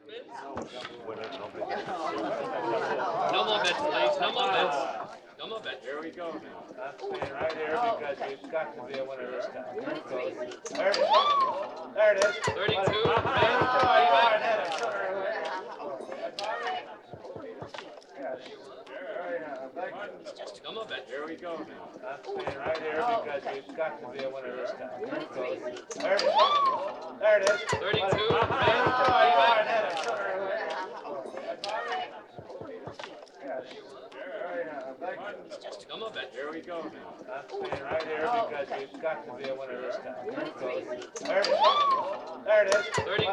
No more bets, please. No more bets. No more bets. Here we go now. I'm staying right here because we've got to be a winner this time. Here it goes. There it is. There it is. 32. No more bets. Here we go now. I'm staying right here because we've got to be a winner this time. Here it goes. There it is. There it is. 32. No more bets. Here we go now. I'm staying right here because we've got to be a winner this time. Here it goes. There it is. There it is. 32.